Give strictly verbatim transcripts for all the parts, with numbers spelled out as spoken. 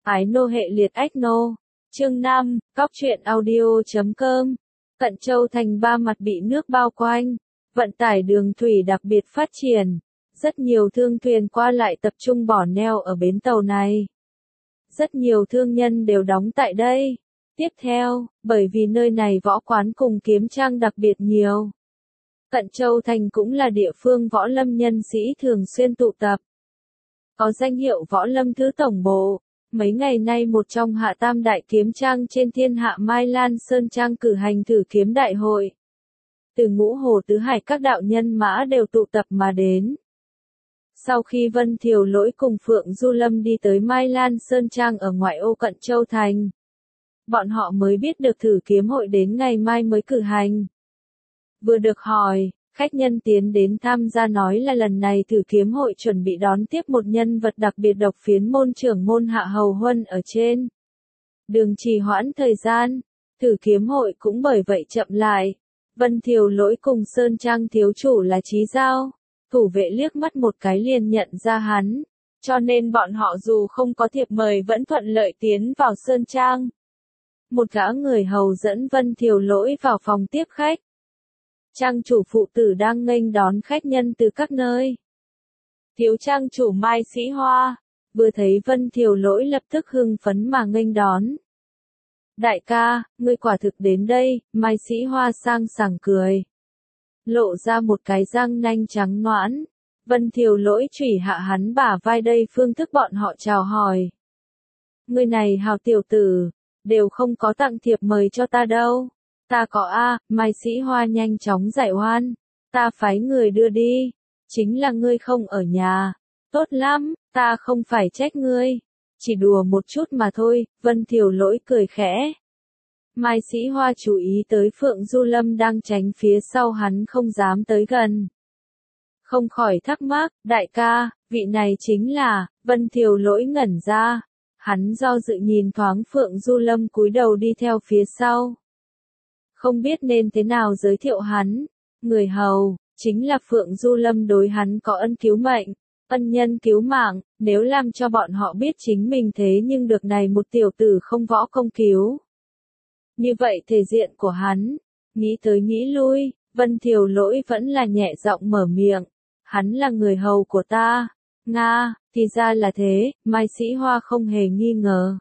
Ái nô hệ liệt ách nô. Chương năm, Cóc truyện audio chấm com. Cận Châu thành ba mặt bị nước bao quanh. Vận tải đường thủy đặc biệt phát triển. Rất nhiều thương thuyền qua lại tập trung bỏ neo ở bến tàu này. Rất nhiều thương nhân đều đóng tại đây. Tiếp theo, bởi vì nơi này võ quán cùng kiếm trang đặc biệt nhiều. Cận Châu thành cũng là địa phương võ lâm nhân sĩ thường xuyên tụ tập. Có danh hiệu võ lâm thứ tổng bộ. Mấy ngày nay một trong hạ tam đại kiếm trang trên thiên hạ Mai Lan Sơn Trang cử hành thử kiếm đại hội. Từ ngũ hồ tứ hải các đạo nhân mã đều tụ tập mà đến. Sau khi Vân Thiều Lỗi cùng Phượng Du Lâm đi tới Mai Lan Sơn Trang ở ngoại ô Cận Châu thành, bọn họ mới biết được thử kiếm hội đến ngày mai mới cử hành. Vừa được hỏi, khách nhân tiến đến tham gia nói là lần này thử kiếm hội chuẩn bị đón tiếp một nhân vật đặc biệt độc phiến môn trưởng môn Hạ Hầu Huân ở trên đường trì hoãn thời gian, thử kiếm hội cũng bởi vậy chậm lại. Vân Thiều Lỗi cùng Sơn Trang thiếu chủ là Chí Giao, thủ vệ liếc mắt một cái liền nhận ra hắn, cho nên bọn họ dù không có thiệp mời vẫn thuận lợi tiến vào Sơn Trang. Một gã người hầu dẫn Vân Thiều Lỗi vào phòng tiếp khách. Trang chủ phụ tử đang nghênh đón khách nhân từ các nơi. Thiếu trang chủ Mai Sĩ Hoa, vừa thấy Vân Thiều Lỗi lập tức hưng phấn mà nghênh đón. Đại ca, ngươi quả thực đến đây, Mai Sĩ Hoa sang sảng cười. Lộ ra một cái răng nanh trắng nõn. Vân Thiều Lỗi chủy hạ hắn bả vai đây phương thức bọn họ chào hỏi. Ngươi này hào tiểu tử, đều không có tặng thiệp mời cho ta đâu. Ta có a, Mai Sĩ Hoa nhanh chóng giải oan. Ta phái người đưa đi. Chính là ngươi không ở nhà. Tốt lắm, ta không phải trách ngươi. Chỉ đùa một chút mà thôi, Vân Thiều Lỗi cười khẽ. Mai Sĩ Hoa chú ý tới Phượng Du Lâm đang tránh phía sau hắn không dám tới gần. Không khỏi thắc mắc, đại ca, vị này chính là, Vân Thiều Lỗi ngẩn ra. Hắn do dự nhìn thoáng Phượng Du Lâm cúi đầu đi theo phía sau. Không biết nên thế nào giới thiệu hắn. Người hầu, chính là Phượng Du Lâm đối hắn có ân cứu mệnh, ân nhân cứu mạng, nếu làm cho bọn họ biết chính mình thế nhưng được này một tiểu tử không võ công cứu. Như vậy thể diện của hắn, nghĩ tới nghĩ lui, Vân Thiều Lỗi vẫn là nhẹ giọng mở miệng. Hắn là người hầu của ta. Nga, thì ra là thế, Mai Sĩ Hoa không hề nghi ngờ.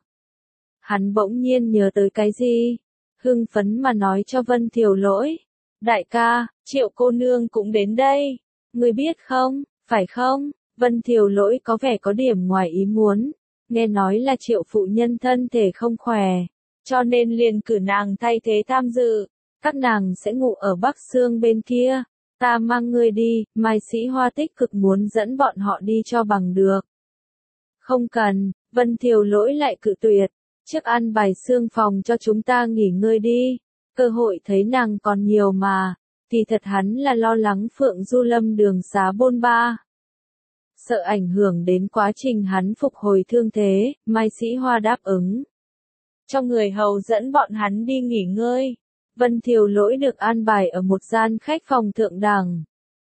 Hắn bỗng nhiên nhớ tới cái gì? Hưng phấn mà nói cho Vân Thiều Lỗi. Đại ca, Triệu cô nương cũng đến đây. Ngươi biết không, phải không? Vân Thiều Lỗi có vẻ có điểm ngoài ý muốn. Nghe nói là Triệu phụ nhân thân thể không khỏe, cho nên liền cử nàng thay thế tham dự. Các nàng sẽ ngủ ở Bắc Sương bên kia. Ta mang ngươi đi, Mai Sĩ Hoa tích cực muốn dẫn bọn họ đi cho bằng được. Không cần, Vân Thiều Lỗi lại cự tuyệt. Trước ăn bài xương phòng cho chúng ta nghỉ ngơi đi. Cơ hội thấy nàng còn nhiều mà. Thì thật hắn là lo lắng Phượng Du Lâm đường xá bôn ba. Sợ ảnh hưởng đến quá trình hắn phục hồi thương thế, Mai Sĩ Hoa đáp ứng. Cho người hầu dẫn bọn hắn đi nghỉ ngơi. Vân Thiều Lỗi được an bài ở một gian khách phòng thượng đẳng.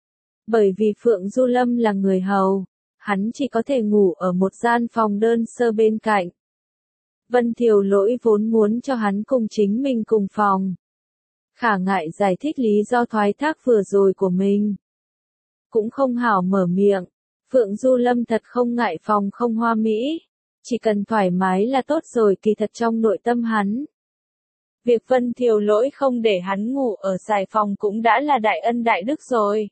Bởi vì Phượng Du Lâm là người hầu, hắn chỉ có thể ngủ ở một gian phòng đơn sơ bên cạnh. Vân Thiều Lỗi vốn muốn cho hắn cùng chính mình cùng phòng. Khả ngại giải thích lý do thoái thác vừa rồi của mình. Cũng không hảo mở miệng. Phượng Du Lâm thật không ngại phòng không hoa mỹ. Chỉ cần thoải mái là tốt rồi, kỳ thật trong nội tâm hắn. Việc Vân Thiều Lỗi không để hắn ngủ ở xài phòng cũng đã là đại ân đại đức rồi.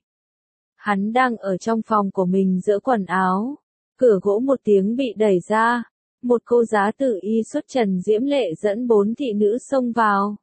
Hắn đang ở trong phòng của mình giữa quần áo. Cửa gỗ một tiếng bị đẩy ra. Một cô giá tử y xuất trần diễm lệ dẫn bốn thị nữ xông vào.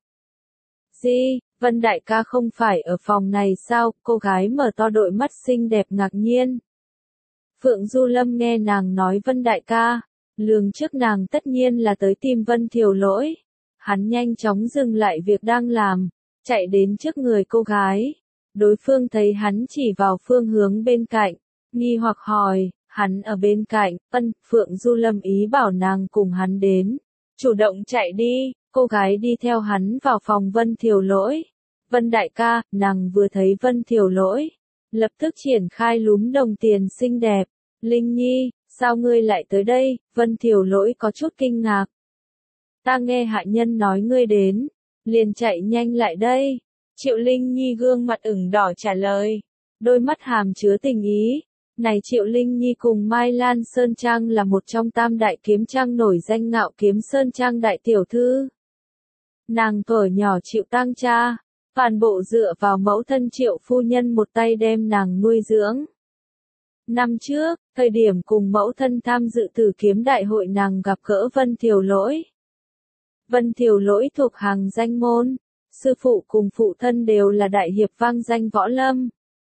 Gì, Vân đại ca không phải ở phòng này sao? Cô gái mở to đôi mắt xinh đẹp ngạc nhiên. Phượng Du Lâm nghe nàng nói Vân đại ca, lường trước nàng tất nhiên là tới tìm Vân Thiều Lỗi. Hắn nhanh chóng dừng lại việc đang làm, chạy đến trước người cô gái. Đối phương thấy hắn chỉ vào phương hướng bên cạnh, nghi hoặc hỏi. Hắn ở bên cạnh, ân, Phượng Du Lâm ý bảo nàng cùng hắn đến. Chủ động chạy đi, cô gái đi theo hắn vào phòng Vân Thiều Lỗi. Vân đại ca, nàng vừa thấy Vân Thiều Lỗi. Lập tức triển khai lúm đồng tiền xinh đẹp. Linh Nhi, Sao ngươi lại tới đây? Vân Thiều Lỗi có chút kinh ngạc. Ta nghe hạ nhân nói ngươi đến, liền chạy nhanh lại đây. Triệu Linh Nhi gương mặt ửng đỏ trả lời, đôi mắt hàm chứa tình ý. Này Triệu Linh Nhi cùng Mai Lan Sơn Trang là một trong tam đại kiếm trang nổi danh Ngạo Kiếm Sơn Trang đại tiểu thư. Nàng thuở nhỏ chịu tang cha, toàn bộ dựa vào mẫu thân Triệu phu nhân một tay đem nàng nuôi dưỡng. Năm trước, thời điểm cùng mẫu thân tham dự Tử Kiếm Đại hội nàng gặp gỡ Vân Thiều Lỗi. Vân Thiều Lỗi thuộc hàng danh môn, sư phụ cùng phụ thân đều là đại hiệp vang danh võ lâm.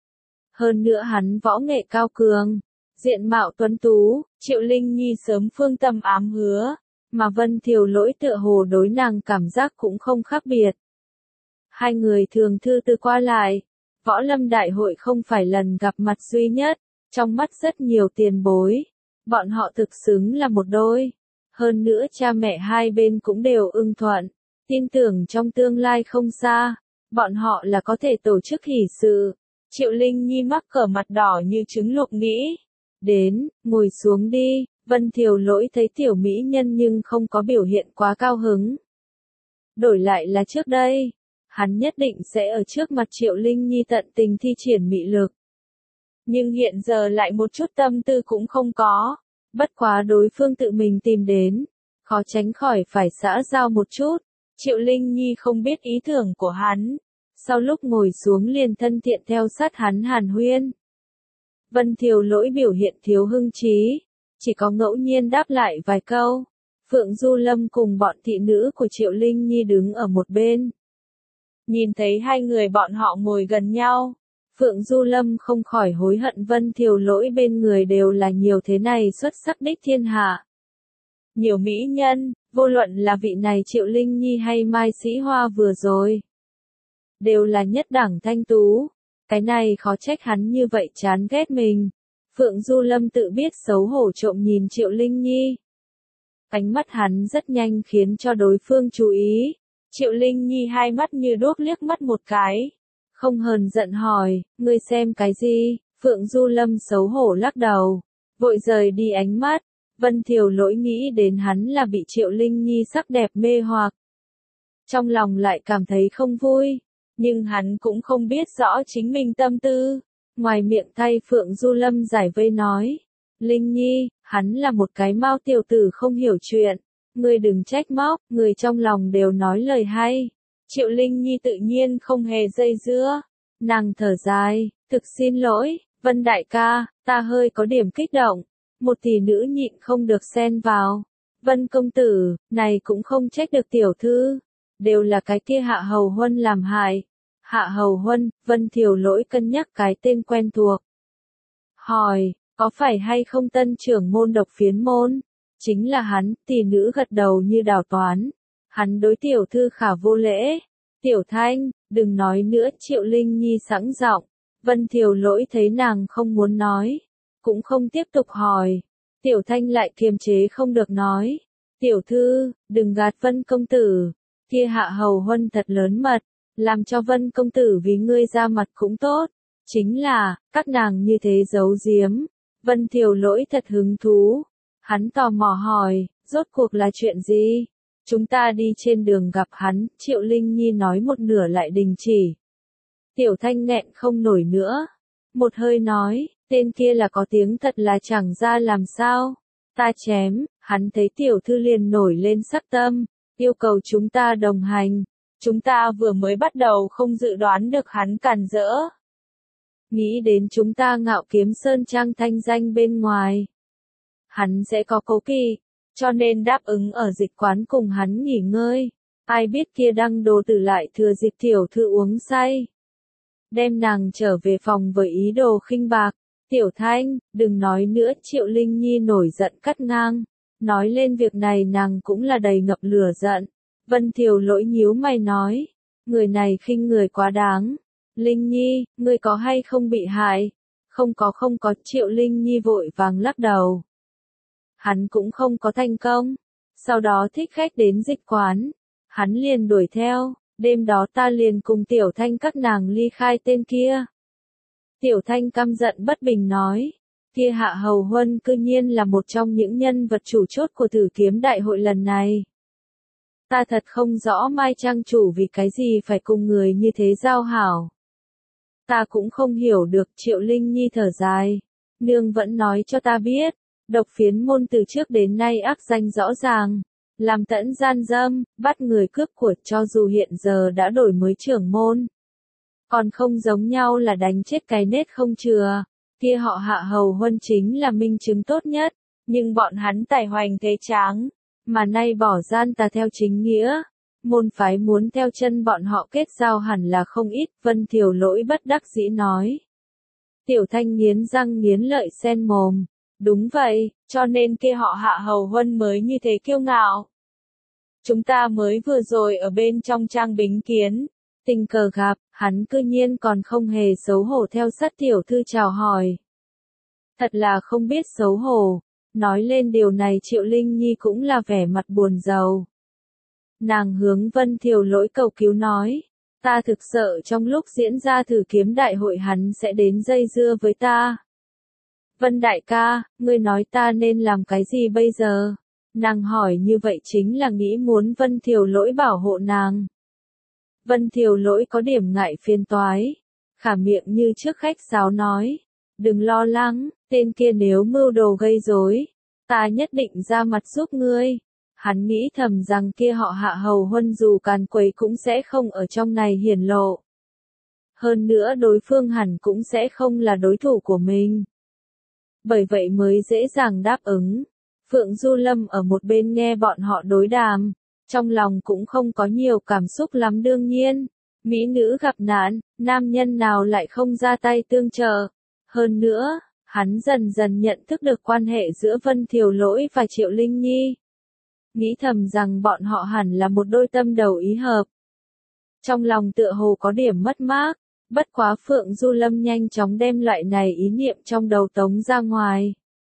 Hơn nữa hắn võ nghệ cao cường, diện mạo tuấn tú, Triệu Linh Nhi sớm phương tâm ám hứa, mà Vân Thiều Lỗi tựa hồ đối nàng cảm giác cũng không khác biệt. Hai người thường thư từ qua lại, võ lâm đại hội không phải lần gặp mặt duy nhất, trong mắt rất nhiều tiền bối, bọn họ thực xứng là một đôi. Hơn nữa cha mẹ hai bên cũng đều ưng thuận, tin tưởng trong tương lai không xa, bọn họ là có thể tổ chức hỷ sự. Triệu Linh Nhi mắc cỡ mặt đỏ như trứng luộc nghĩ. Đến, ngồi xuống đi. Vân Thiều Lỗi thấy tiểu mỹ nhân nhưng không có biểu hiện quá cao hứng. Đổi lại là trước đây, hắn nhất định sẽ ở trước mặt Triệu Linh Nhi tận tình thi triển mị lực. Nhưng hiện giờ lại một chút tâm tư cũng không có. Bất quá đối phương tự mình tìm đến, khó tránh khỏi phải xã giao một chút. Triệu Linh Nhi không biết ý tưởng của hắn. Sau lúc ngồi xuống liền thân thiện theo sát hắn hàn huyên. Vân Thiều Lỗi biểu hiện thiếu hưng trí, chỉ có ngẫu nhiên đáp lại vài câu. Phượng Du Lâm cùng bọn thị nữ của Triệu Linh Nhi đứng ở một bên. Nhìn thấy hai người bọn họ ngồi gần nhau, Phượng Du Lâm không khỏi hối hận Vân Thiều Lỗi bên người đều là nhiều thế này xuất sắc đích thiên hạ. Nhiều mỹ nhân, vô luận là vị này Triệu Linh Nhi hay Mai Sĩ Hoa vừa rồi, đều là nhất đẳng thanh tú. Cái này khó trách hắn như vậy chán ghét mình. Phượng Du Lâm tự biết xấu hổ trộm nhìn Triệu Linh Nhi. Ánh mắt hắn rất nhanh khiến cho đối phương chú ý. Triệu Linh Nhi hai mắt như đuốc liếc mắt một cái. Không hờn giận hỏi, ngươi xem cái gì? Phượng Du Lâm xấu hổ lắc đầu, vội rời đi ánh mắt. Vân Thiều Lỗi nghĩ đến hắn là bị Triệu Linh Nhi sắc đẹp mê hoặc. Trong lòng lại cảm thấy không vui. Nhưng hắn cũng không biết rõ chính mình tâm tư. Ngoài miệng thay Phượng Du Lâm giải vây nói. Linh Nhi, hắn là một cái mao tiểu tử không hiểu chuyện. Ngươi đừng trách móc, người trong lòng đều nói lời hay. Triệu Linh Nhi tự nhiên không hề dây dưa. Nàng thở dài, thực xin lỗi, Vân đại ca, ta hơi có điểm kích động. Một tỷ nữ nhịn không được xen vào. Vân công tử, này cũng không trách được tiểu thư. Đều là cái kia Hạ Hầu Huân làm hại. Hạ Hầu Huân, Vân Thiều Lỗi cân nhắc cái tên quen thuộc. Hỏi, có phải hay không tân trưởng môn Độc Phiến môn? Chính là hắn, tỷ nữ gật đầu như đào toán. Hắn đối tiểu thư khả vô lễ. Tiểu Thanh, đừng nói nữa. Triệu Linh Nhi sẵn giọng. Vân Thiều Lỗi thấy nàng không muốn nói, cũng không tiếp tục hỏi. Tiểu Thanh lại kiềm chế không được nói. Tiểu thư, đừng gạt Vân công tử. Kia Hạ Hầu Huân thật lớn mật. Làm cho Vân công tử vì ngươi ra mặt cũng tốt. Chính là, các nàng như thế giấu giếm. Vân Thiều Lỗi thật hứng thú. Hắn tò mò hỏi, rốt cuộc là chuyện gì? Chúng ta đi trên đường gặp hắn. Triệu Linh Nhi nói một nửa lại đình chỉ. Tiểu Thanh nghẹn không nổi nữa. Một hơi nói, tên kia là có tiếng thật là chẳng ra làm sao. Ta chém. Hắn thấy tiểu thư liền nổi lên sắc tâm, yêu cầu chúng ta đồng hành. Chúng ta vừa mới bắt đầu không dự đoán được hắn cản rỡ. Nghĩ đến chúng ta Ngạo Kiếm Sơn Trang thanh danh bên ngoài. Hắn sẽ có cố kỵ, cho nên đáp ứng ở dịch quán cùng hắn nghỉ ngơi. Ai biết kia đăng đồ tử lại thừa dịp tiểu thư uống say. Đem nàng trở về phòng với ý đồ khinh bạc. Tiểu Thanh, đừng nói nữa. Triệu Linh Nhi nổi giận cắt ngang. Nói lên việc này nàng cũng là đầy ngập lửa giận. Vân Thiều Lỗi nhíu mày nói, người này khinh người quá đáng. Linh Nhi, ngươi có hay không bị hại? Không có không có. Triệu Linh Nhi vội vàng lắc đầu. Hắn cũng không có thành công. Sau đó thích khách đến dịch quán. Hắn liền đuổi theo, đêm đó ta liền cùng Tiểu Thanh các nàng ly khai tên kia. Tiểu Thanh căm giận bất bình nói, Kia Hạ Hầu Huân cư nhiên là một trong những nhân vật chủ chốt của Tử Kiếm Đại hội lần này. Ta thật không rõ Mai Trang chủ vì cái gì phải cùng người như thế giao hảo. Ta cũng không hiểu được, Triệu Linh Nhi thở dài. Nương vẫn nói cho ta biết, Độc Phiến môn từ trước đến nay ác danh rõ ràng. Làm tẫn gian dâm, bắt người cướp của, cho dù hiện giờ đã đổi mới trưởng môn. Còn không giống nhau là đánh chết cái nết không chừa. Kia họ Hạ Hầu Huân chính là minh chứng tốt nhất, nhưng bọn hắn tài hoành thế tráng, mà nay bỏ gian tà theo chính nghĩa. Môn phái muốn theo chân bọn họ kết giao hẳn là không ít, Vân Thiều Lỗi bất đắc dĩ nói. Tiểu Thanh nghiến răng nghiến lợi sen mồm. Đúng vậy, cho nên kia họ Hạ Hầu Huân mới như thế kiêu ngạo. Chúng ta mới vừa rồi ở bên trong trang bính kiến, tình cờ gặp, hắn cư nhiên còn không hề xấu hổ theo sát tiểu thư chào hỏi. Thật là không biết xấu hổ, nói lên điều này Triệu Linh Nhi cũng là vẻ mặt buồn rầu. Nàng hướng Vân Thiều Lỗi cầu cứu nói, ta thực sợ trong lúc diễn ra Tử Kiếm Đại hội hắn sẽ đến dây dưa với ta. Vân đại ca, ngươi nói ta nên làm cái gì bây giờ? Nàng hỏi như vậy chính là nghĩ muốn Vân Thiều Lỗi bảo hộ nàng. Vân Thiều Lỗi có điểm ngại phiền toái, khả miệng như trước khách sáo nói, đừng lo lắng, tên kia nếu mưu đồ gây rối, ta nhất định ra mặt giúp ngươi. Hắn nghĩ thầm rằng kia họ Hạ Hầu Huân dù càn quấy cũng sẽ không ở trong này hiển lộ. Hơn nữa đối phương hẳn cũng sẽ không là đối thủ của mình. Bởi vậy mới dễ dàng đáp ứng. Phượng Du Lâm ở một bên nghe bọn họ đối đàm, trong lòng cũng không có nhiều cảm xúc lắm đương nhiên. Mỹ nữ gặp nạn, nam nhân nào lại không ra tay tương trợ. Hơn nữa, hắn dần dần nhận thức được quan hệ giữa Vân Thiều Lỗi và Triệu Linh Nhi. Nghĩ thầm rằng bọn họ hẳn là một đôi tâm đầu ý hợp. Trong lòng tựa hồ có điểm mất mát, bất quá Phượng Du Lâm nhanh chóng đem loại này ý niệm trong đầu tống ra ngoài.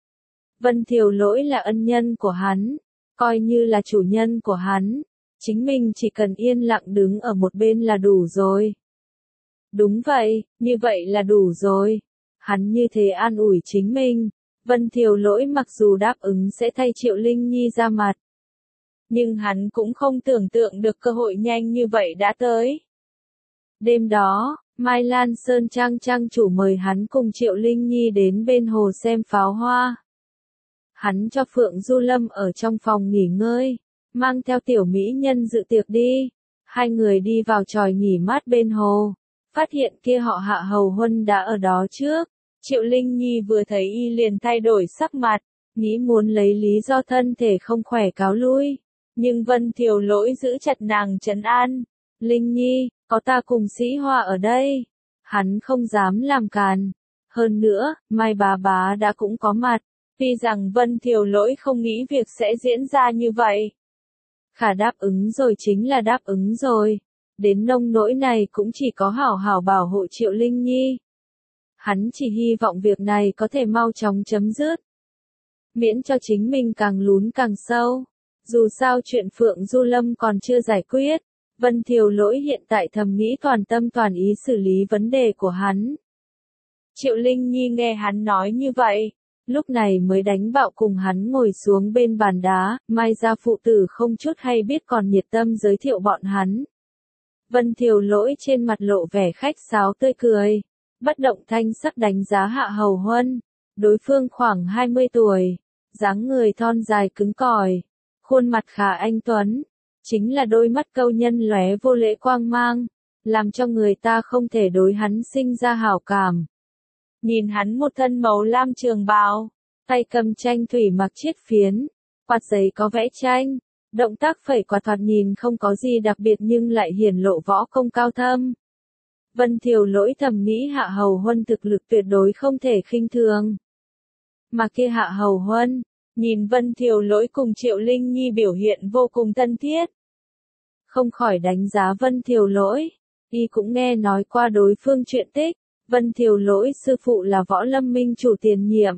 Vân Thiều Lỗi là ân nhân của hắn, coi như là chủ nhân của hắn, chính mình chỉ cần yên lặng đứng ở một bên là đủ rồi. Đúng vậy, như vậy là đủ rồi. Hắn như thế an ủi chính mình, Vân Thiều Lỗi mặc dù đáp ứng sẽ thay Triệu Linh Nhi ra mặt. Nhưng hắn cũng không tưởng tượng được cơ hội nhanh như vậy đã tới. Đêm đó, Mai Lan Sơn Trang Trang chủ mời hắn cùng Triệu Linh Nhi đến bên hồ xem pháo hoa. Hắn cho Phượng Du Lâm ở trong phòng nghỉ ngơi, mang theo tiểu mỹ nhân dự tiệc đi. Hai người đi vào chòi nghỉ mát bên hồ, phát hiện kia họ Hạ Hầu Huân đã ở đó trước. Triệu Linh Nhi vừa thấy y liền thay đổi sắc mặt, nghĩ muốn lấy lý do thân thể không khỏe cáo lui. Nhưng Vân Thiều Lỗi giữ chặt nàng trấn an. Linh Nhi, có ta cùng Sĩ Hoa ở đây. Hắn không dám làm càn. Hơn nữa, Mai bà bá đã cũng có mặt. Tuy rằng Vân Thiều Lỗi không nghĩ việc sẽ diễn ra như vậy. Khả đáp ứng rồi chính là đáp ứng rồi. Đến nông nỗi này cũng chỉ có hảo hảo bảo hộ Triệu Linh Nhi. Hắn chỉ hy vọng việc này có thể mau chóng chấm dứt. Miễn cho chính mình càng lún càng sâu. Dù sao chuyện Phượng Du Lâm còn chưa giải quyết, Vân Thiều Lỗi hiện tại thầm nghĩ toàn tâm toàn ý xử lý vấn đề của hắn. Triệu Linh Nhi nghe hắn nói như vậy, lúc này mới đánh bạo cùng hắn ngồi xuống bên bàn đá, Mai gia phụ tử không chút hay biết còn nhiệt tâm giới thiệu bọn hắn. Vân Thiều Lỗi trên mặt lộ vẻ khách sáo tươi cười, bất động thanh sắc đánh giá Hạ Hầu Huân, đối phương khoảng hai mươi tuổi, dáng người thon dài cứng cỏi. Khuôn mặt khá anh tuấn, chính là đôi mắt câu nhân lóe vô lễ quang mang, làm cho người ta không thể đối hắn sinh ra hảo cảm. Nhìn hắn một thân màu lam trường bào, tay cầm tranh thủy mặc chiết phiến, quạt giấy có vẽ tranh, động tác phẩy quạt thoạt nhìn không có gì đặc biệt nhưng lại hiển lộ võ công cao thâm. Vân Thiều Lỗi thầm nghĩ Hạ Hầu Huân thực lực tuyệt đối không thể khinh thường. Mà kia Hạ Hầu Huân, nhìn Vân Thiều Lỗi cùng Triệu Linh Nhi biểu hiện vô cùng thân thiết. Không khỏi đánh giá Vân Thiều Lỗi, y cũng nghe nói qua đối phương chuyện tích, Vân Thiều Lỗi sư phụ là Võ Lâm Minh chủ tiền nhiệm.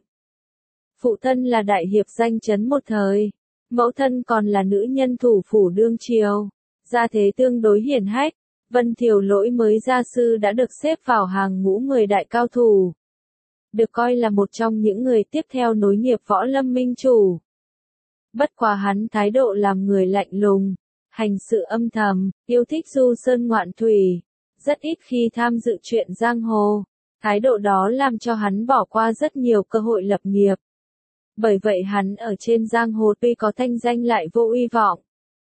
Phụ thân là đại hiệp danh chấn một thời, mẫu thân còn là nữ nhân thủ phủ đương triều, gia thế tương đối hiển hách, Vân Thiều Lỗi mới gia sư đã được xếp vào hàng ngũ mười đại cao thủ. được coi là một trong những người tiếp theo nối nghiệp Võ Lâm Minh Chủ. Bất quá hắn thái độ làm người lạnh lùng, hành sự âm thầm, yêu thích du sơn ngoạn thủy, rất ít khi tham dự chuyện giang hồ. Thái độ đó làm cho hắn bỏ qua rất nhiều cơ hội lập nghiệp. Bởi vậy hắn ở trên giang hồ tuy có thanh danh lại vô uy vọng.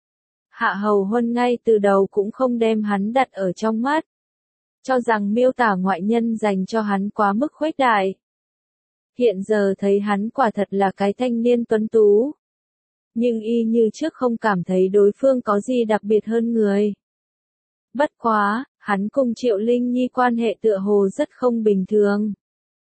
Hạ Hầu Huân ngay từ đầu cũng không đem hắn đặt ở trong mắt, cho rằng miêu tả ngoại nhân dành cho hắn quá mức khuếch đại. Hiện giờ thấy hắn quả thật là cái thanh niên tuấn tú. Nhưng y như trước không cảm thấy đối phương có gì đặc biệt hơn người. Bất quá, hắn cùng Triệu Linh Nhi quan hệ tựa hồ rất không bình thường.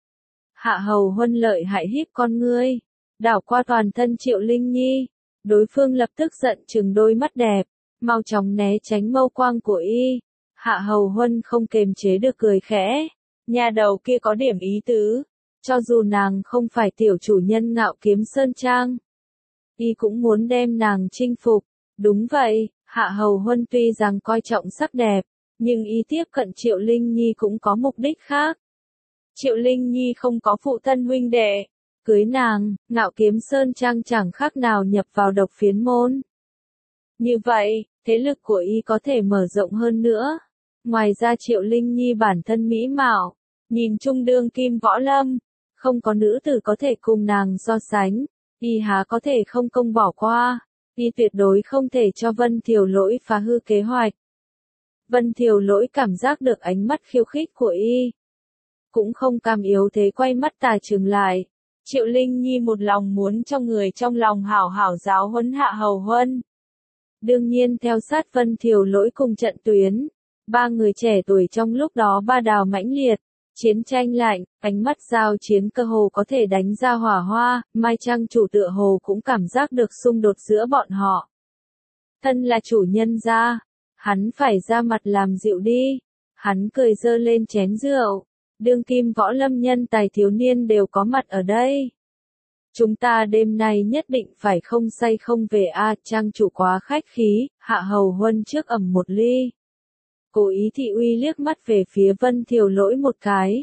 Hạ Hầu Huân lợi hại híp con ngươi, đảo qua toàn thân Triệu Linh Nhi, đối phương lập tức giận chừng đôi mắt đẹp, mau chóng né tránh mâu quang của y. Hạ Hầu Huân không kềm chế được cười khẽ, nhà đầu kia có điểm ý tứ, cho dù nàng không phải tiểu chủ nhân Ngạo Kiếm Sơn Trang, y cũng muốn đem nàng chinh phục. Đúng vậy, Hạ Hầu Huân tuy rằng coi trọng sắc đẹp, nhưng y tiếp cận Triệu Linh Nhi cũng có mục đích khác. Triệu Linh Nhi không có phụ thân huynh đệ, cưới nàng, Ngạo Kiếm Sơn Trang chẳng khác nào nhập vào độc phiến môn. Như vậy, thế lực của y có thể mở rộng hơn nữa. Ngoài ra Triệu Linh Nhi bản thân mỹ mạo, nhìn chung đương kim võ lâm, không có nữ tử có thể cùng nàng so sánh, y há có thể không công bỏ qua, y tuyệt đối không thể cho Vân Thiều Lỗi phá hư kế hoạch. Vân Thiều Lỗi cảm giác được ánh mắt khiêu khích của y, cũng không cam yếu thế quay mắt tà trừng lại. Triệu Linh Nhi một lòng muốn cho người trong lòng hảo hảo giáo huấn Hạ Hầu Huân. Đương nhiên theo sát Vân Thiều Lỗi cùng trận tuyến, ba người trẻ tuổi trong lúc đó ba đào mãnh liệt, chiến tranh lạnh, ánh mắt giao chiến cơ hồ có thể đánh ra hỏa hoa, Mai Trang chủ tựa hồ cũng cảm giác được xung đột giữa bọn họ. Thân là chủ nhân gia, hắn phải ra mặt làm dịu đi. Hắn cười giơ lên chén rượu, đương kim võ lâm nhân tài thiếu niên đều có mặt ở đây. Chúng ta đêm nay nhất định phải không say không về a. À, Trang chủ quá khách khí. Hạ Hầu Huân trước ẩm một ly. Cố ý thị uy liếc mắt về phía Vân Thiều Lỗi một cái.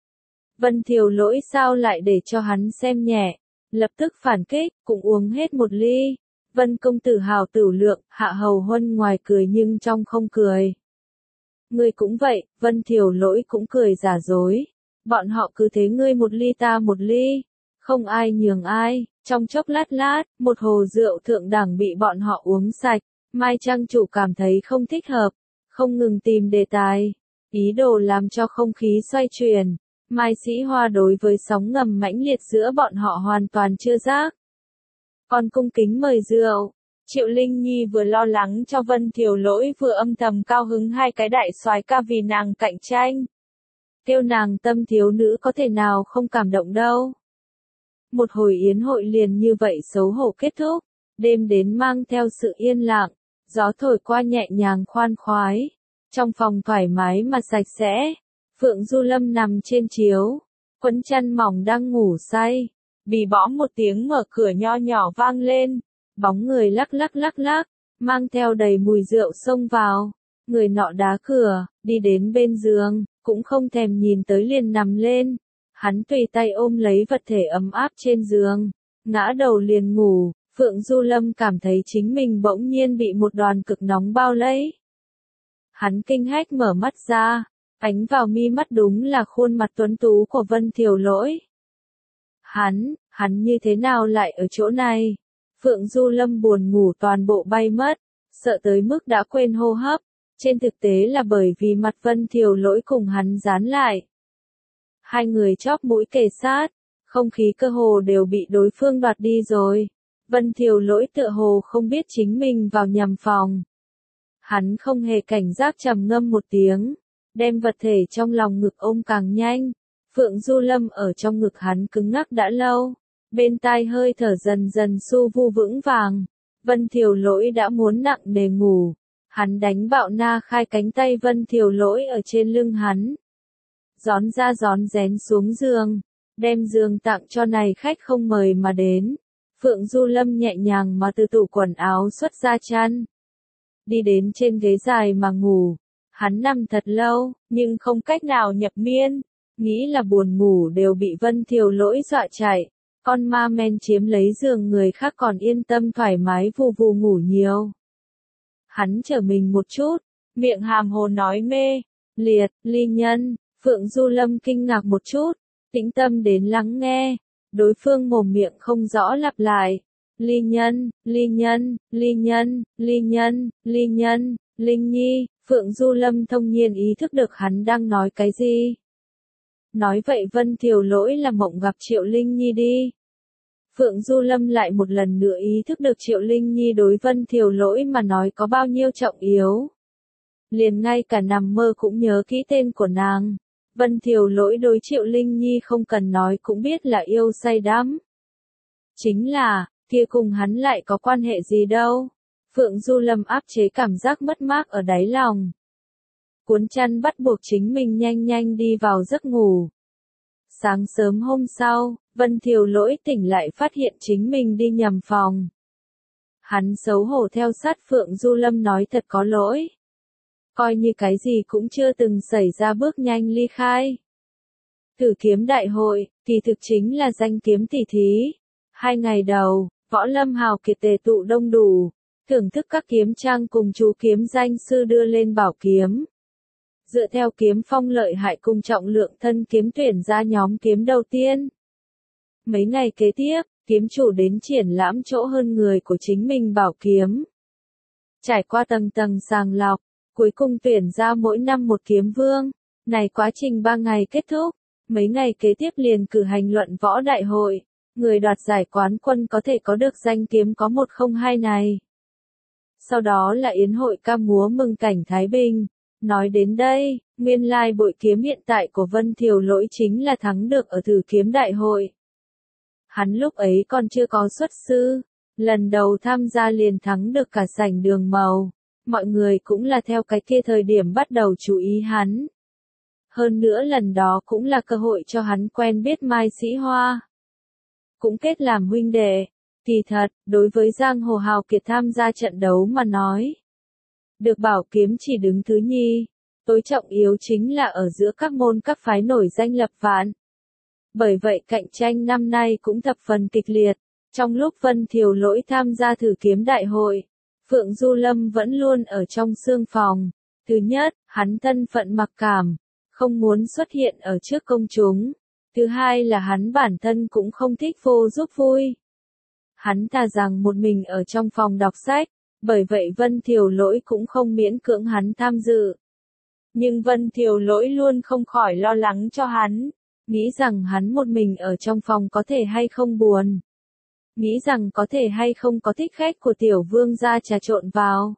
Vân Thiều Lỗi sao lại để cho hắn xem nhẹ, lập tức phản kích, cũng uống hết một ly. Vân công tử hào tử lượng. Hạ Hầu Huân ngoài cười nhưng trong không cười. Ngươi cũng vậy. Vân Thiều Lỗi cũng cười giả dối. Bọn họ cứ thế ngươi một ly ta một ly, không ai nhường ai. Trong chốc lát lát, một hồ rượu thượng đẳng bị bọn họ uống sạch. Mai Trang chủ cảm thấy không thích hợp, không ngừng tìm đề tài, ý đồ làm cho không khí xoay chuyển. Mai Sĩ Hoa đối với sóng ngầm mãnh liệt giữa bọn họ hoàn toàn chưa giác. Còn cung kính mời rượu. Triệu Linh Nhi vừa lo lắng cho Vân Thiều Lỗi vừa âm thầm cao hứng hai cái đại soái ca vì nàng cạnh tranh. Kêu nàng tâm thiếu nữ có thể nào không cảm động đâu. Một hồi yến hội liền như vậy xấu hổ kết thúc, đêm đến mang theo sự yên lặng, gió thổi qua nhẹ nhàng khoan khoái, trong phòng thoải mái mà sạch sẽ. Phượng Du Lâm nằm trên chiếu, quấn chăn mỏng đang ngủ say, bì bõm một tiếng mở cửa nho nhỏ vang lên, bóng người lắc lắc lắc lắc, mang theo đầy mùi rượu xông vào. Người nọ đá cửa, đi đến bên giường, cũng không thèm nhìn tới liền nằm lên. Hắn tùy tay ôm lấy vật thể ấm áp trên giường, ngã đầu liền ngủ. Phượng Du Lâm cảm thấy chính mình bỗng nhiên bị một đoàn cực nóng bao lấy. Hắn kinh hách mở mắt ra, ánh vào mi mắt đúng là khuôn mặt tuấn tú của Vân Thiều Lỗi. Hắn, hắn như thế nào lại ở chỗ này? Phượng Du Lâm buồn ngủ toàn bộ bay mất, sợ tới mức đã quên hô hấp. Trên thực tế là bởi vì mặt Vân Thiều Lỗi cùng hắn dán lại. Hai người chóp mũi kề sát, không khí cơ hồ đều bị đối phương đoạt đi rồi. Vân Thiều Lỗi tựa hồ không biết chính mình vào nhầm phòng. Hắn không hề cảnh giác trầm ngâm một tiếng, đem vật thể trong lòng ngực ôm càng nhanh. Phượng Du Lâm ở trong ngực hắn cứng ngắc đã lâu, bên tai hơi thở dần dần su vu vững vàng. Vân Thiều Lỗi đã muốn nặng nề ngủ. Hắn đánh bạo na khai cánh tay Vân Thiều Lỗi ở trên lưng hắn. Gión ra gión rén xuống giường, đem giường tặng cho này khách không mời mà đến. Phượng Du Lâm nhẹ nhàng mà từ tủ quần áo xuất ra chăn. Đi đến trên ghế dài mà ngủ. Hắn nằm thật lâu, nhưng không cách nào nhập miên. nghĩ là buồn ngủ đều bị Vân Thiều Lỗi dọa chạy. Con ma men chiếm lấy giường người khác còn yên tâm thoải mái vù vù ngủ nhiều. Hắn trở mình một chút, miệng hàm hồ nói mê, liệt, ly nhân, Phượng Du Lâm kinh ngạc một chút, tĩnh tâm đến lắng nghe, đối phương mồm miệng không rõ lặp lại. Ly nhân, ly nhân, ly nhân, ly nhân, ly nhân, Linh Nhi, Phượng Du Lâm thông nhiên ý thức được hắn đang nói cái gì. Nói vậy Vân Thiều Lỗi là mộng gặp Triệu Linh Nhi đi. Phượng Du Lâm lại một lần nữa ý thức được Triệu Linh Nhi đối Vân Thiều Lỗi mà nói có bao nhiêu trọng yếu. Liền ngay cả nằm mơ cũng nhớ kỹ tên của nàng. Vân Thiều Lỗi đối Triệu Linh Nhi không cần nói cũng biết là yêu say đắm. Chính là, kia cùng hắn lại có quan hệ gì đâu. Phượng Du Lâm áp chế cảm giác mất mát ở đáy lòng. Cuốn chăn bắt buộc chính mình nhanh nhanh đi vào giấc ngủ. Sáng sớm hôm sau, Vân Thiều Lỗi tỉnh lại phát hiện chính mình đi nhầm phòng. Hắn xấu hổ theo sát Phượng Du Lâm nói thật có lỗi. Coi như cái gì cũng chưa từng xảy ra bước nhanh ly khai. Thử kiếm đại hội, kỳ thực chính là danh kiếm tỷ thí. Hai ngày đầu, võ lâm hào kiệt tề tụ đông đủ, thưởng thức các kiếm trang cùng chú kiếm danh sư đưa lên bảo kiếm. Dựa theo kiếm phong lợi hại cùng trọng lượng thân kiếm tuyển ra nhóm kiếm đầu tiên. Mấy ngày kế tiếp, kiếm chủ đến triển lãm chỗ hơn người của chính mình bảo kiếm. Trải qua tầng tầng sàng lọc, cuối cùng tuyển ra mỗi năm một kiếm vương. Này quá trình ba ngày kết thúc, mấy ngày kế tiếp liền cử hành luận võ đại hội. Người đoạt giải quán quân có thể có được danh kiếm có một không hai này. Sau đó là yến hội ca múa mừng cảnh Thái Bình. Nói đến đây, nguyên lai bội kiếm hiện tại của Vân Thiều Lỗi chính là thắng được ở thử kiếm đại hội. Hắn lúc ấy còn chưa có xuất sư, lần đầu tham gia liền thắng được cả sảnh đường màu. Mọi người cũng là theo cái kia thời điểm bắt đầu chú ý hắn. Hơn nữa lần đó cũng là cơ hội cho hắn quen biết Mai Sĩ Hoa. Cũng kết làm huynh đệ. Kỳ thật, đối với giang hồ hào kiệt tham gia trận đấu mà nói. Được bảo kiếm chỉ đứng thứ nhì. Tối trọng yếu chính là ở giữa các môn các phái nổi danh lập vạn. Bởi vậy cạnh tranh năm nay cũng thập phần kịch liệt. Trong lúc Vân Thiều Lỗi tham gia thử kiếm đại hội, Phượng Du Lâm vẫn luôn ở trong xương phòng. Thứ nhất, hắn thân phận mặc cảm, không muốn xuất hiện ở trước công chúng. Thứ hai là hắn bản thân cũng không thích vô giúp vui. Hắn thà rằng một mình ở trong phòng đọc sách, bởi vậy Vân Thiều Lỗi cũng không miễn cưỡng hắn tham dự. Nhưng Vân Thiều Lỗi luôn không khỏi lo lắng cho hắn, nghĩ rằng hắn một mình ở trong phòng có thể hay không buồn. Nghĩ rằng có thể hay không có thích khách của tiểu vương gia trà trộn vào.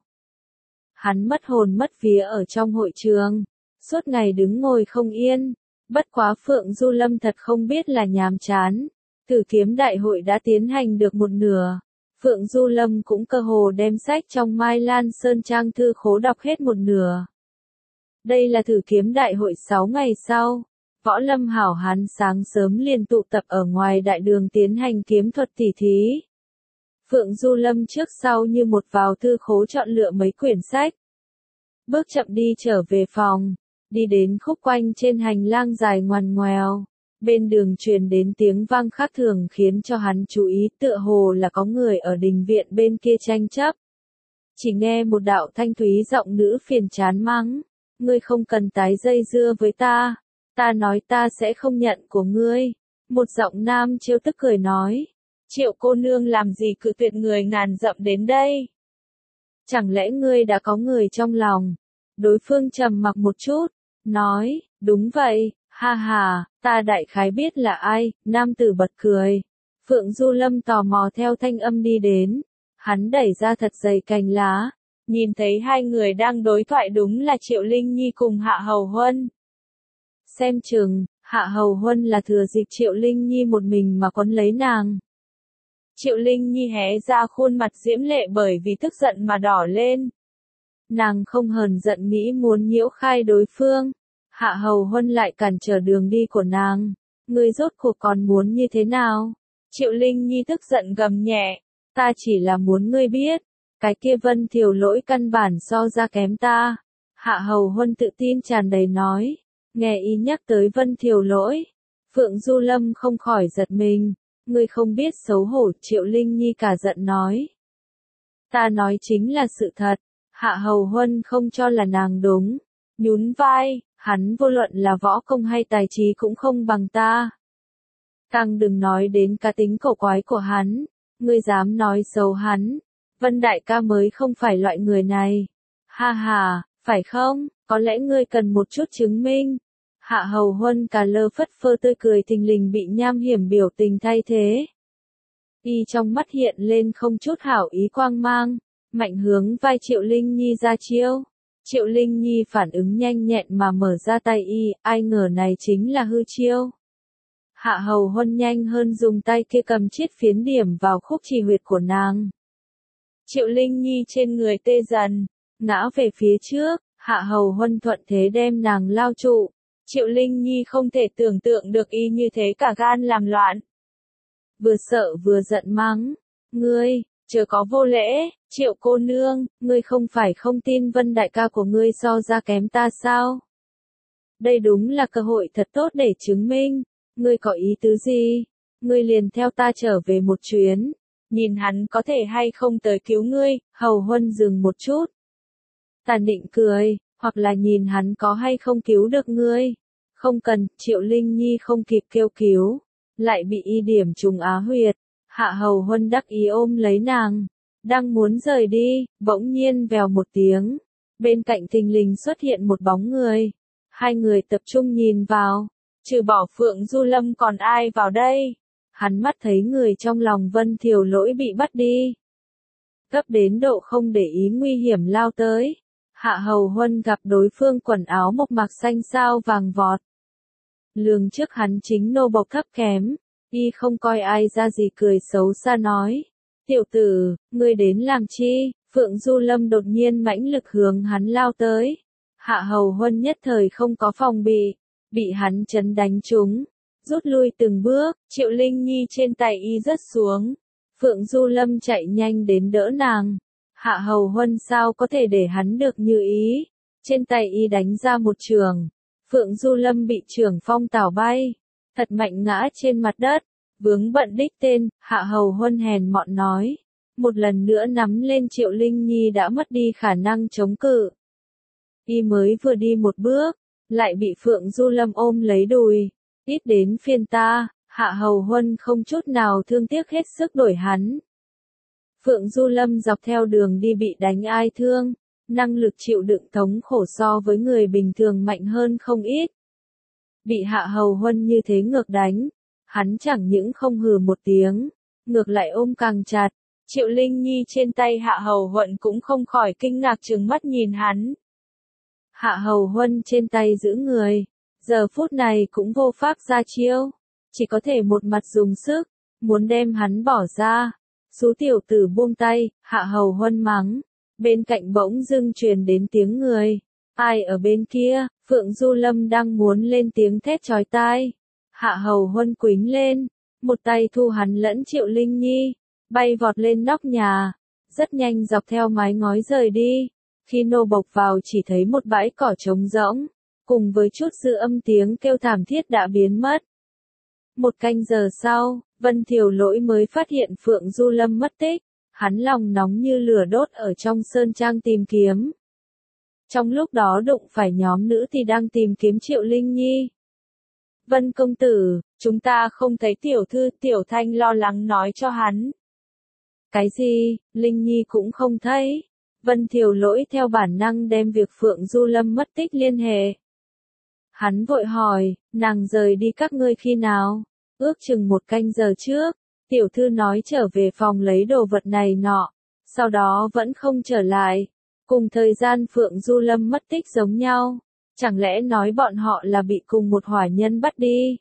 Hắn mất hồn mất vía ở trong hội trường, suốt ngày đứng ngồi không yên. Bất quá Phượng Du Lâm thật không biết là nhàm chán. Thử kiếm đại hội đã tiến hành được một nửa. Phượng Du Lâm cũng cơ hồ đem sách trong Mai Lan Sơn Trang thư khố đọc hết một nửa. Đây là thử kiếm đại hội sáu ngày sau. Võ lâm hảo hán sáng sớm liền tụ tập ở ngoài đại đường tiến hành kiếm thuật tỉ thí. Phượng Du Lâm trước sau như một vào thư khố chọn lựa mấy quyển sách. Bước chậm đi trở về phòng, đi đến khúc quanh trên hành lang dài ngoằn ngoèo. Bên đường truyền đến tiếng vang khác thường khiến cho hắn chú ý, tựa hồ là có người ở đình viện bên kia tranh chấp. Chỉ nghe một đạo thanh thúy giọng nữ phiền chán mắng, ngươi không cần tái dây dưa với ta, ta nói ta sẽ không nhận của ngươi. Một giọng nam trêu tức cười nói, Triệu cô nương làm gì cự tuyệt người ngàn dặm đến đây? Chẳng lẽ ngươi đã có người trong lòng? Đối phương trầm mặc một chút, nói, đúng vậy. Ha ha, ta đại khái biết là ai, nam tử bật cười. Phượng Du Lâm tò mò theo thanh âm đi đến. Hắn đẩy ra thật dày cành lá. Nhìn thấy hai người đang đối thoại đúng là Triệu Linh Nhi cùng Hạ Hầu Huân. Xem chừng, Hạ Hầu Huân là thừa dịp Triệu Linh Nhi một mình mà quấn lấy nàng. Triệu Linh Nhi hé ra khuôn mặt diễm lệ bởi vì tức giận mà đỏ lên. Nàng không hờn giận nghĩ muốn nhiễu khai đối phương. Hạ Hầu Huân lại cản trở đường đi của nàng. Ngươi rốt cuộc còn muốn như thế nào? Triệu Linh Nhi tức giận gầm nhẹ. Ta chỉ là muốn ngươi biết. Cái kia Vân Thiều Lỗi căn bản so ra kém ta. Hạ Hầu Huân tự tin tràn đầy nói. Nghe y nhắc tới Vân Thiều Lỗi, Phượng Du Lâm không khỏi giật mình. Ngươi không biết xấu hổ, Triệu Linh Nhi cả giận nói. Ta nói chính là sự thật. Hạ Hầu Huân không cho là nàng đúng. Nhún vai, hắn vô luận là võ công hay tài trí cũng không bằng ta. Càng đừng nói đến cá tính cổ quái của hắn. Ngươi dám nói xấu hắn. Vân đại ca mới không phải loại người này. Ha ha, phải không? Có lẽ ngươi cần một chút chứng minh. Hạ Hầu Huân cà lơ phất phơ tươi cười thình lình bị nham hiểm biểu tình thay thế. Y trong mắt hiện lên không chút hảo ý quang mang, mạnh hướng vai Triệu Linh Nhi ra chiêu. Triệu Linh Nhi phản ứng nhanh nhẹn mà mở ra tay y, ai ngờ này chính là hư chiêu. Hạ Hầu Huân nhanh hơn dùng tay kia cầm chiết phiến điểm vào khúc trì huyệt của nàng. Triệu Linh Nhi trên người tê dần, ngã về phía trước, Hạ Hầu Huân thuận thế đem nàng lao trụ. Triệu Linh Nhi không thể tưởng tượng được y như thế cả gan làm loạn. Vừa sợ vừa giận mắng, ngươi, chớ có vô lễ, Triệu cô nương, ngươi không phải không tin Vân đại ca của ngươi so ra kém ta sao? Đây đúng là cơ hội thật tốt để chứng minh, ngươi có ý tứ gì? Ngươi liền theo ta trở về một chuyến, nhìn hắn có thể hay không tới cứu ngươi. Hầu Huân dừng một chút. Ta định cười, hoặc là nhìn hắn có hay không cứu được ngươi. Không cần, Triệu Linh Nhi không kịp kêu cứu, lại bị y điểm trùng á huyệt. Hạ Hầu Huân đắc ý ôm lấy nàng, đang muốn rời đi, bỗng nhiên vèo một tiếng, bên cạnh thình lình xuất hiện một bóng người. Hai người tập trung nhìn vào, trừ bỏ Phượng Du Lâm còn ai vào đây? Hắn mắt thấy người trong lòng Vân Thiều Lỗi bị bắt đi, gấp đến độ không để ý nguy hiểm lao tới. Hạ Hầu Huân gặp đối phương quần áo mộc mạc xanh sao vàng vọt. Lường trước hắn chính nô bộc thấp kém, y không coi ai ra gì cười xấu xa nói. Tiểu tử, ngươi đến làm chi? Phượng Du Lâm đột nhiên mãnh lực hướng hắn lao tới. Hạ Hầu Huân nhất thời không có phòng bị, bị hắn chấn đánh trúng, rút lui từng bước. Triệu Linh Nhi trên tay y rớt xuống. Phượng Du Lâm chạy nhanh đến đỡ nàng. Hạ Hầu Huân sao có thể để hắn được như ý. Trên tay y đánh ra một trường. Phượng Du Lâm bị trường phong tảo bay, thật mạnh ngã trên mặt đất. Vướng bận đích tên, Hạ Hầu Huân hèn mọn nói. Một lần nữa nắm lên Triệu Linh Nhi đã mất đi khả năng chống cự. Y mới vừa đi một bước, lại bị Phượng Du Lâm ôm lấy đùi. Ít đến phiên ta. Hạ Hầu Huân không chút nào thương tiếc hết sức đổi hắn. Phượng Du Lâm dọc theo đường đi bị đánh ai thương, năng lực chịu đựng thống khổ so với người bình thường mạnh hơn không ít. Bị Hạ Hầu Huân như thế ngược đánh, hắn chẳng những không hừ một tiếng, ngược lại ôm càng chặt. Triệu Linh Nhi trên tay Hạ Hầu Huân cũng không khỏi kinh ngạc trừng mắt nhìn hắn. Hạ Hầu Huân trên tay giữ người, giờ phút này cũng vô pháp ra chiêu, chỉ có thể một mặt dùng sức, muốn đem hắn bỏ ra. Xú tiểu tử buông tay, Hạ Hầu Huân mắng. Bên cạnh bỗng dưng truyền đến tiếng người. Ai ở bên kia? Phượng Du Lâm đang muốn lên tiếng thét chói tai. Hạ Hầu Huân quýnh lên, một tay thu hắn lẫn Triệu Linh Nhi, bay vọt lên nóc nhà, rất nhanh dọc theo mái ngói rời đi. Khi nô bộc vào chỉ thấy một bãi cỏ trống rỗng, cùng với chút dư âm tiếng kêu thảm thiết đã biến mất. Một canh giờ sau, Vân Thiều Lỗi mới phát hiện Phượng Du Lâm mất tích, hắn lòng nóng như lửa đốt ở trong sơn trang tìm kiếm. Trong lúc đó đụng phải nhóm nữ thì đang tìm kiếm Triệu Linh Nhi. Vân công tử, chúng ta không thấy tiểu thư. Tiểu Thanh lo lắng nói cho hắn. Cái gì, Linh Nhi cũng không thấy. Vân Thiều Lỗi theo bản năng đem việc Phượng Du Lâm mất tích liên hệ. Hắn vội hỏi, nàng rời đi các ngươi khi nào? Ước chừng một canh giờ trước, tiểu thư nói trở về phòng lấy đồ vật này nọ, sau đó vẫn không trở lại. Cùng thời gian Phượng Du Lâm mất tích giống nhau, chẳng lẽ nói bọn họ là bị cùng một hỏa nhân bắt đi?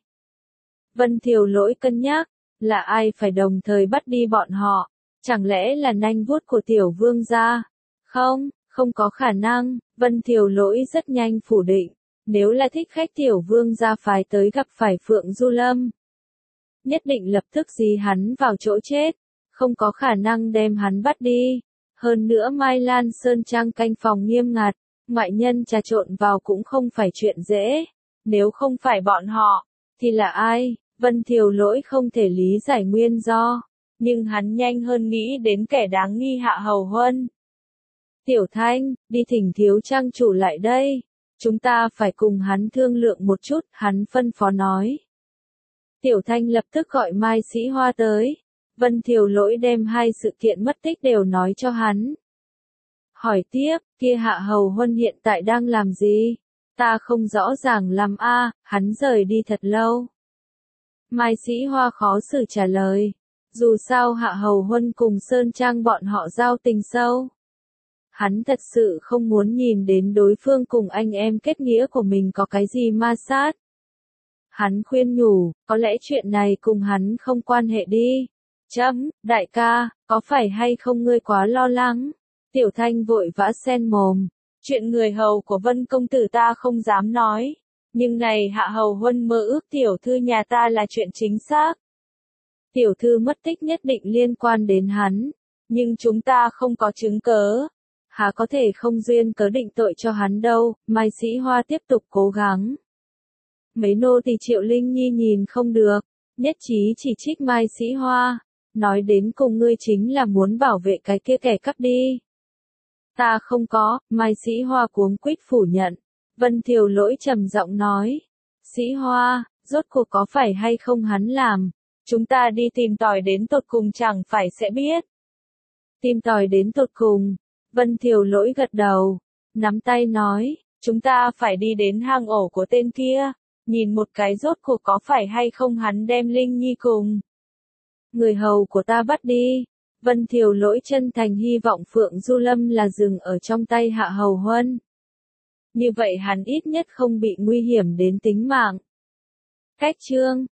Vân Thiều Lỗi cân nhắc, là ai phải đồng thời bắt đi bọn họ? Chẳng lẽ là nanh vuốt của tiểu vương gia? Không, không có khả năng. Vân Thiều Lỗi rất nhanh phủ định, nếu là thích khách tiểu vương gia phái tới gặp phải Phượng Du Lâm, nhất định lập tức dí hắn vào chỗ chết, không có khả năng đem hắn bắt đi. Hơn nữa Mai Lan Sơn Trang canh phòng nghiêm ngặt, ngoại nhân trà trộn vào cũng không phải chuyện dễ. Nếu không phải bọn họ, thì là ai? Vân Thiều Lỗi không thể lý giải nguyên do, nhưng hắn nhanh hơn nghĩ đến kẻ đáng nghi Hạ Hầu Huân. Tiểu Thanh, đi thỉnh thiếu trang chủ lại đây. Chúng ta phải cùng hắn thương lượng một chút, hắn phân phó nói. Tiểu Thanh lập tức gọi Mai Sĩ Hoa tới. Vân Thiều Lỗi đem hai sự kiện mất tích đều nói cho hắn. Hỏi tiếp, kia Hạ Hầu Huân hiện tại đang làm gì? Ta không rõ ràng lắm a, hắn rời đi thật lâu. Mai Sĩ Hoa khó xử trả lời. Dù sao Hạ Hầu Huân cùng Sơn Trang bọn họ giao tình sâu. Hắn thật sự không muốn nhìn đến đối phương cùng anh em kết nghĩa của mình có cái gì ma sát. Hắn khuyên nhủ, có lẽ chuyện này cùng hắn không quan hệ đi. Chấm, đại ca, có phải hay không ngươi quá lo lắng? Tiểu Thanh vội vã xen mồm. Chuyện người hầu của Vân công tử ta không dám nói. Nhưng này Hạ Hầu Huân mơ ước tiểu thư nhà ta là chuyện chính xác. Tiểu thư mất tích nhất định liên quan đến hắn. Nhưng chúng ta không có chứng cớ. Há có thể không duyên cớ định tội cho hắn đâu, Mai Sĩ Hoa tiếp tục cố gắng. Mấy nô tỳ Triệu Linh Nhi nhìn không được, nhất trí chỉ trích Mai Sĩ Hoa, nói đến cùng ngươi chính là muốn bảo vệ cái kia kẻ cắp đi. Ta không có, Mai Sĩ Hoa cuống quýt phủ nhận. Vân Thiều Lỗi trầm giọng nói. Sĩ Hoa, rốt cuộc có phải hay không hắn làm? Chúng ta đi tìm tòi đến tột cùng chẳng phải sẽ biết. Tìm tòi đến tột cùng. Vân Thiều Lỗi gật đầu, nắm tay nói, chúng ta phải đi đến hang ổ của tên kia, nhìn một cái rốt cuộc có phải hay không hắn đem Linh Nhi cùng người hầu của ta bắt đi. Vân Thiều Lỗi chân thành hy vọng Phượng Du Lâm là dừng ở trong tay Hạ Hầu Huân. Như vậy hắn ít nhất không bị nguy hiểm đến tính mạng. Cách chương